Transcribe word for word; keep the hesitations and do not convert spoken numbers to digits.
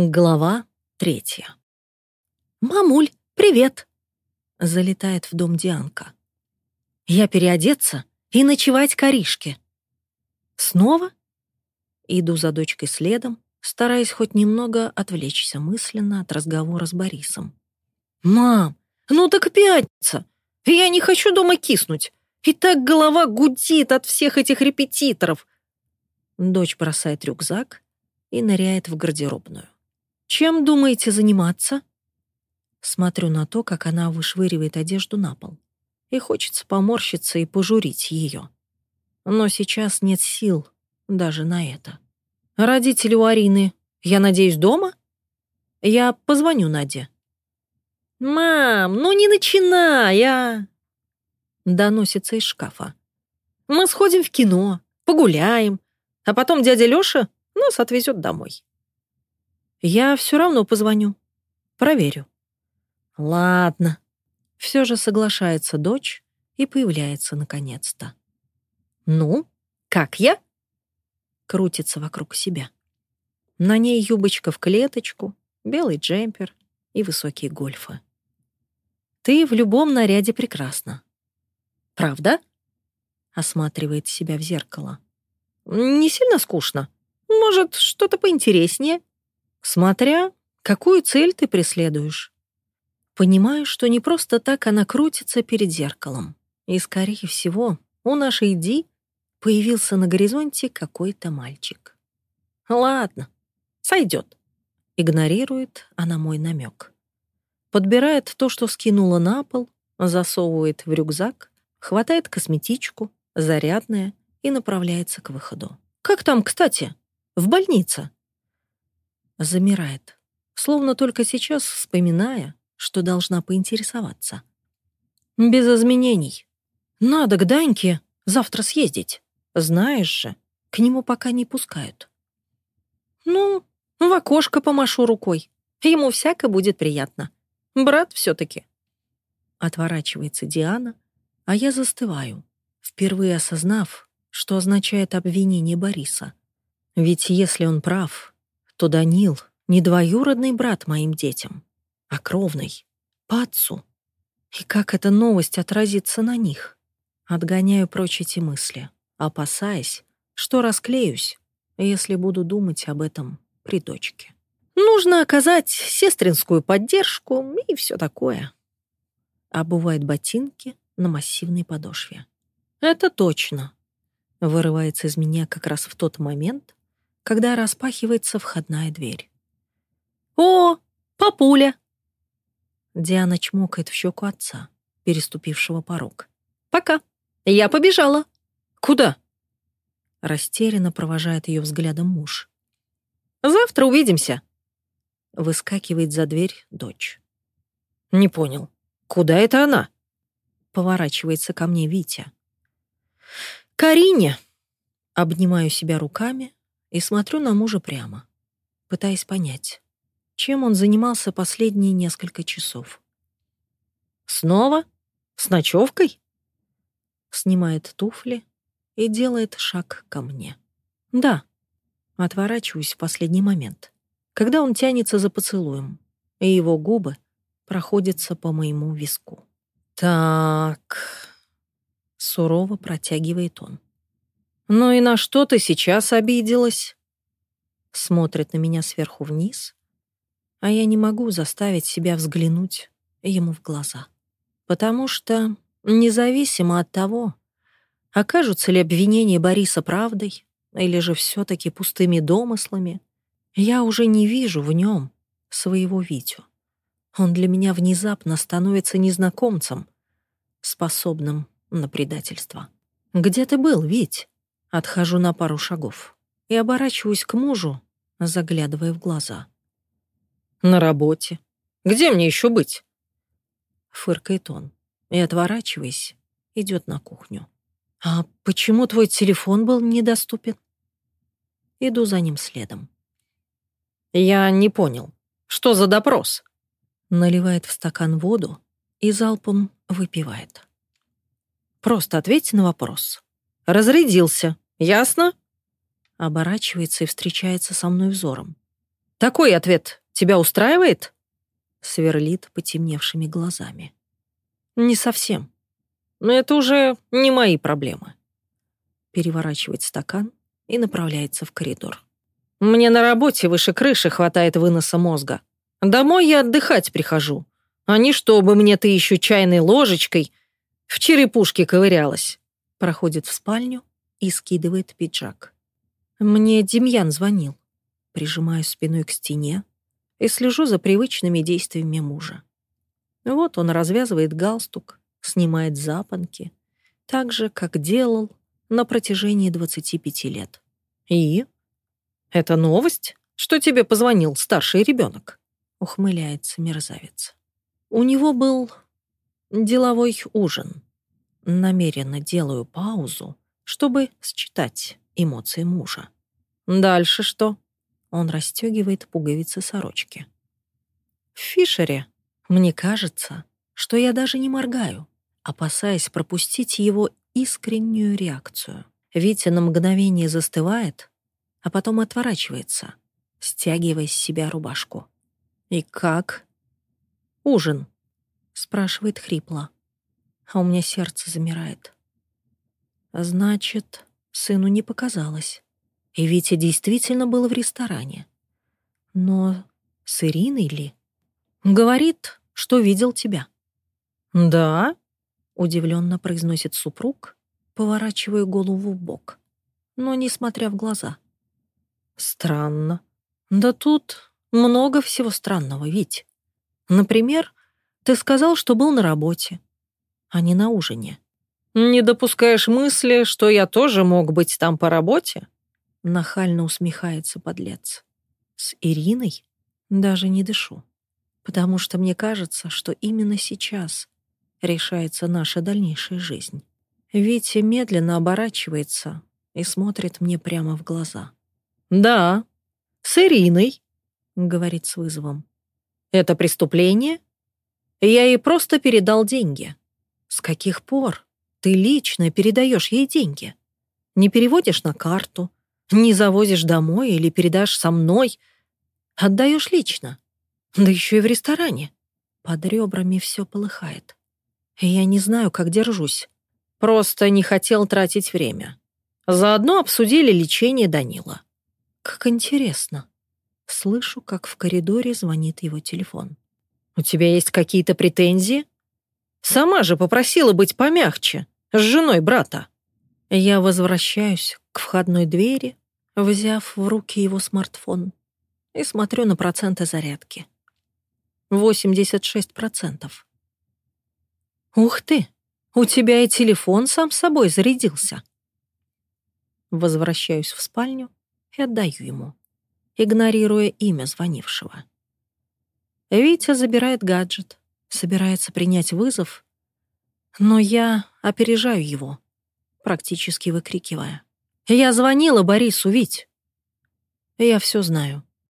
Глава третья. «Мамуль, привет!» — залетает в дом Дианка. «Я переодеться и ночевать к Аришке». «Снова?» Иду за дочкой следом, стараясь хоть немного отвлечься мысленно от разговора с Борисом. «Мам, ну так пятница! Я не хочу дома киснуть! И так голова гудит от всех этих репетиторов!» Дочь бросает рюкзак и ныряет в гардеробную. «Чем думаете заниматься?» Смотрю на то, как она вышвыривает одежду на пол. И хочется поморщиться и пожурить ее. Но сейчас нет сил даже на это. «Родители у Арины, я надеюсь, дома?» «Я позвоню Наде». «Мам, ну не начинай, а!» Доносится из шкафа. «Мы сходим в кино, погуляем, а потом дядя Лёша нас отвезет домой». «Я все равно позвоню. Проверю». «Ладно». Все же соглашается дочь и появляется наконец-то. «Ну, как я?» Крутится вокруг себя. На ней юбочка в клеточку, белый джемпер и высокие гольфы. «Ты в любом наряде прекрасна». «Правда?» Осматривает себя в зеркало. «Не сильно скучно? Может, что-то поинтереснее?» «Смотря, какую цель ты преследуешь». Понимаю, что не просто так она крутится перед зеркалом. И, скорее всего, у нашей Ди появился на горизонте какой-то мальчик. «Ладно, сойдет». Игнорирует она мой намек. Подбирает то, что скинула на пол, засовывает в рюкзак, хватает косметичку, зарядное и направляется к выходу. «Как там, кстати? В больнице?» Замирает, словно только сейчас вспоминая, что должна поинтересоваться. «Без изменений. Надо к Даньке завтра съездить. Знаешь же, к нему пока не пускают». «Ну, в окошко помашу рукой. Ему всяко будет приятно. Брат все-таки». Отворачивается Диана, а я застываю, впервые осознав, что означает обвинение Бориса. Ведь если он прав, то Данил не двоюродный брат моим детям, а кровный, по отцу. И как эта новость отразится на них? Отгоняю прочь эти мысли, опасаясь, что расклеюсь, если буду думать об этом при дочке. Нужно оказать сестринскую поддержку и все такое. Обувает ботинки на массивной подошве. Это точно. Вырывается из меня как раз в тот момент, когда распахивается входная дверь. «О, папуля!» Диана чмокает в щеку отца, переступившего порог. «Пока. Я побежала». «Куда?» Растерянно провожает ее взглядом муж. «Завтра увидимся». Выскакивает за дверь дочь. «Не понял. Куда это она?» Поворачивается ко мне Витя. «Карине». Обнимаю себя руками и смотрю на мужа прямо, пытаясь понять, чем он занимался последние несколько часов. «Снова? С ночевкой?» Снимает туфли и делает шаг ко мне. «Да». Отворачиваюсь в последний момент, когда он тянется за поцелуем, и его губы проходятся по моему виску. «Так...» — сурово протягивает он. «Ну и на что ты сейчас обиделась?» Смотрит на меня сверху вниз, а я не могу заставить себя взглянуть ему в глаза. Потому что, независимо от того, окажутся ли обвинения Бориса правдой или же все-таки пустыми домыслами, я уже не вижу в нем своего Витю. Он для меня внезапно становится незнакомцем, способным на предательство. «Где ты был, Вить?» Отхожу на пару шагов и оборачиваюсь к мужу, заглядывая в глаза. «На работе. Где мне еще быть?» Фыркает он и, отворачиваясь, идет на кухню. «А почему твой телефон был недоступен?» Иду за ним следом. «Я не понял. Что за допрос?» Наливает в стакан воду и залпом выпивает. «Просто ответь на вопрос. Разрядился. Ясно?» Оборачивается и встречается со мной взором. Такой ответ тебя устраивает?» Сверлит потемневшими глазами. «Не совсем. Но это уже не мои проблемы». Переворачивает стакан и направляется в коридор. «Мне на работе выше крыши хватает выноса мозга. Домой я отдыхать прихожу, а не чтобы мне ты еще чайной ложечкой в черепушке ковырялась». Проходит в спальню и скидывает пиджак. «Мне Демьян звонил». Прижимаю спиной к стене и слежу за привычными действиями мужа. Вот он развязывает галстук, снимает запонки, так же, как делал на протяжении двадцати пяти лет. «И? Это новость, что тебе позвонил старший ребенок?» Ухмыляется мерзавец. У него был деловой ужин. Намеренно делаю паузу, чтобы считать эмоции мужа. «Дальше что?» Он расстегивает пуговицы сорочки. В Фишере мне кажется, что я даже не моргаю, опасаясь пропустить его искреннюю реакцию. Витя на мгновение застывает, а потом отворачивается, стягивая с себя рубашку. «И как?» «Ужин?» — спрашивает хрипло, а у меня сердце замирает. Значит, сыну не показалось. И Витя действительно был в ресторане. Но с Ириной ли? Говорит, что видел тебя. «Да?» — удивленно произносит супруг, поворачивая голову в бок, но не смотря в глаза. «Странно. Да тут много всего странного, Вить. Например, ты сказал, что был на работе, а не на ужине. Не допускаешь мысли, что я тоже мог быть там по работе?» Нахально усмехается подлец. С Ириной даже не дышу, потому что мне кажется, что именно сейчас решается наша дальнейшая жизнь. Витя медленно оборачивается и смотрит мне прямо в глаза. «Да, с Ириной», — говорит с вызовом. «Это преступление? Я ей просто передал деньги». «С каких пор ты лично передаешь ей деньги? Не переводишь на карту, не завозишь домой или передашь со мной. Отдаешь лично. Да еще и в ресторане». Под ребрами все полыхает. И я не знаю, как держусь. Просто не хотел тратить время. Заодно обсудили лечение Данила. Как интересно. Слышу, как в коридоре звонит его телефон. «У тебя есть какие-то претензии? Сама же попросила быть помягче с женой брата». Я возвращаюсь к входной двери, взяв в руки его смартфон, и смотрю на проценты зарядки. восемьдесят шесть процентов. «Ух ты! У тебя и телефон сам собой зарядился». Возвращаюсь в спальню и отдаю ему, игнорируя имя звонившего. Витя забирает гаджет, собирается принять вызов, но я опережаю его, практически выкрикивая: «Я звонила Борису, Вить! Я все знаю.